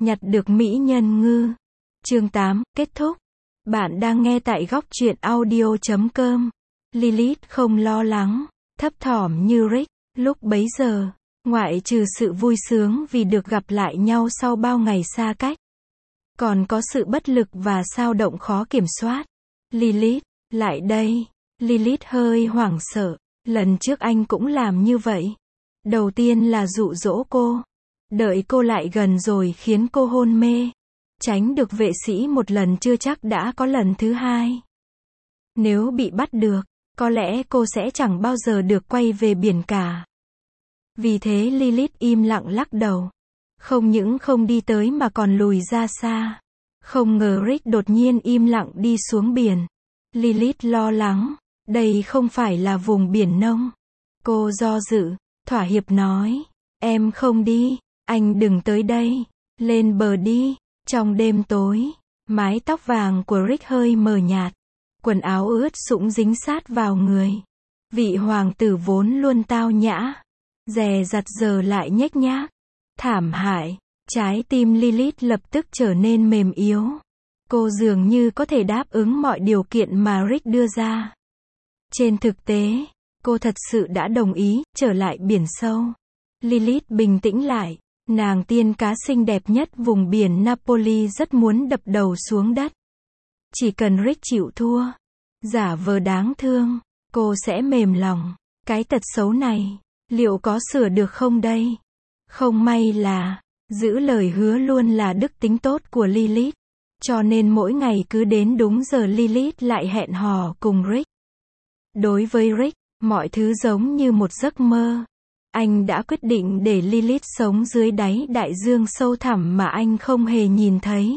Nhặt được mỹ nhân ngư. Chương 8, kết thúc. Bạn đang nghe tại góc truyện audio.com. Lilith không lo lắng, thấp thỏm như Rick. Lúc bấy giờ, ngoại trừ sự vui sướng vì được gặp lại nhau sau bao ngày xa cách, còn có sự bất lực và xao động khó kiểm soát. Lilith, lại đây. Lilith hơi hoảng sợ. Lần trước anh cũng làm như vậy. Đầu tiên là dụ dỗ cô. Đợi cô lại gần rồi khiến cô hôn mê. Tránh được vệ sĩ một lần chưa chắc đã có lần thứ hai. Nếu bị bắt được, có lẽ cô sẽ chẳng bao giờ được quay về biển cả. Vì thế Lilith im lặng lắc đầu. Không những không đi tới mà còn lùi ra xa. Không ngờ Rick đột nhiên im lặng đi xuống biển. Lilith lo lắng. Đây không phải là vùng biển nông. Cô do dự, thỏa hiệp nói. Em không đi, anh đừng tới đây. Lên bờ đi. Trong đêm tối, mái tóc vàng của Rick hơi mờ nhạt. Quần áo ướt sũng dính sát vào người. Vị hoàng tử vốn luôn tao nhã, dè dặt giờ lại nhếch nhác. Thảm hại. Trái tim Lilith lập tức trở nên mềm yếu. Cô dường như có thể đáp ứng mọi điều kiện mà Rick đưa ra. Trên thực tế, cô thật sự đã đồng ý trở lại biển sâu. Lilith bình tĩnh lại. Nàng tiên cá xinh đẹp nhất vùng biển Napoli rất muốn đập đầu xuống đất. Chỉ cần Rick chịu thua, giả vờ đáng thương, cô sẽ mềm lòng. Cái tật xấu này, liệu có sửa được không đây? Không may là, giữ lời hứa luôn là đức tính tốt của Lilith. Cho nên mỗi ngày cứ đến đúng giờ Lilith lại hẹn hò cùng Rick. Đối với Rick, mọi thứ giống như một giấc mơ. Anh đã quyết định để Lilith sống dưới đáy đại dương sâu thẳm mà anh không hề nhìn thấy.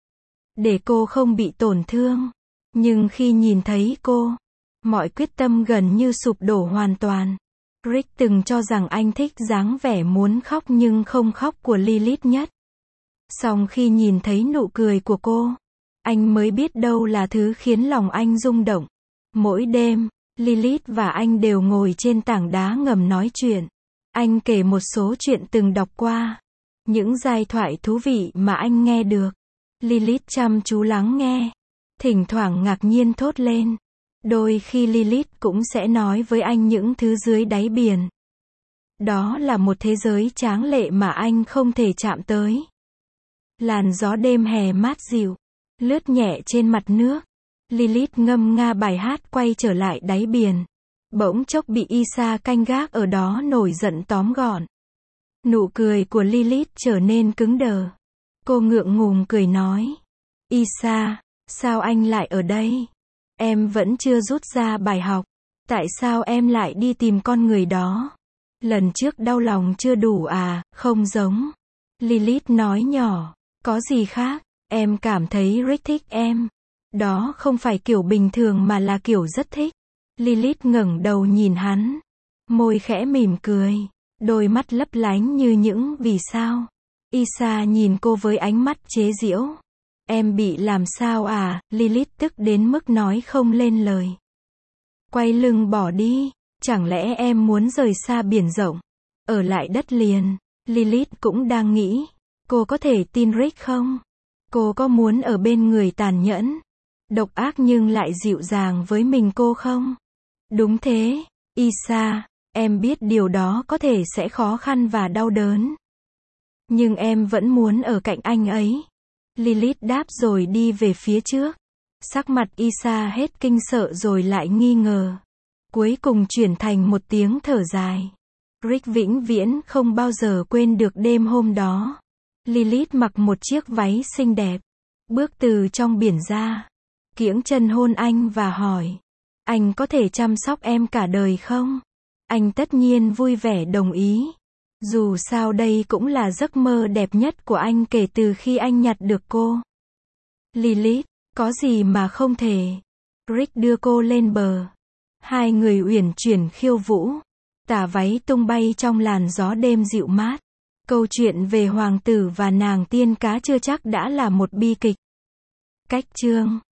Để cô không bị tổn thương. Nhưng khi nhìn thấy cô, mọi quyết tâm gần như sụp đổ hoàn toàn. Rick từng cho rằng anh thích dáng vẻ muốn khóc nhưng không khóc của Lilith nhất. Song khi nhìn thấy nụ cười của cô, anh mới biết đâu là thứ khiến lòng anh rung động. Mỗi đêm, Lilith và anh đều ngồi trên tảng đá ngầm nói chuyện. Anh kể một số chuyện từng đọc qua. Những giai thoại thú vị mà anh nghe được. Lilith chăm chú lắng nghe. Thỉnh thoảng ngạc nhiên thốt lên. Đôi khi Lilith cũng sẽ nói với anh những thứ dưới đáy biển. Đó là một thế giới tráng lệ mà anh không thể chạm tới. Làn gió đêm hè mát dịu, lướt nhẹ trên mặt nước. Lilith ngâm nga bài hát quay trở lại đáy biển. Bỗng chốc bị Isa canh gác ở đó nổi giận tóm gọn. Nụ cười của Lilith trở nên cứng đờ. Cô ngượng ngùng cười nói. Isa, sao anh lại ở đây? Em vẫn chưa rút ra bài học. Tại sao em lại đi tìm con người đó? Lần trước đau lòng chưa đủ à, không giống. Lilith nói nhỏ. Có gì khác? Em cảm thấy Rick thích em. Đó không phải kiểu bình thường mà là kiểu rất thích. Lilith ngẩng đầu nhìn hắn. Môi khẽ mỉm cười. Đôi mắt lấp lánh như những vì sao. Isa nhìn cô với ánh mắt chế giễu. Em bị làm sao à? Lilith tức đến mức nói không lên lời. Quay lưng bỏ đi. Chẳng lẽ em muốn rời xa biển rộng? Ở lại đất liền. Lilith cũng đang nghĩ. Cô có thể tin Rick không? Cô có muốn ở bên người tàn nhẫn, độc ác nhưng lại dịu dàng với mình cô không? Đúng thế, Isa, em biết điều đó có thể sẽ khó khăn và đau đớn. Nhưng em vẫn muốn ở cạnh anh ấy. Lilith đáp rồi đi về phía trước. Sắc mặt Isa hết kinh sợ rồi lại nghi ngờ. Cuối cùng chuyển thành một tiếng thở dài. Rick vĩnh viễn không bao giờ quên được đêm hôm đó. Lilith mặc một chiếc váy xinh đẹp, bước từ trong biển ra, kiễng chân hôn anh và hỏi. Anh có thể chăm sóc em cả đời không? Anh tất nhiên vui vẻ đồng ý. Dù sao đây cũng là giấc mơ đẹp nhất của anh kể từ khi anh nhặt được cô. Lilith, có gì mà không thể? Rick đưa cô lên bờ. Hai người uyển chuyển khiêu vũ. Tà váy tung bay trong làn gió đêm dịu mát. Câu chuyện về hoàng tử và nàng tiên cá chưa chắc đã là một bi kịch. Cách chương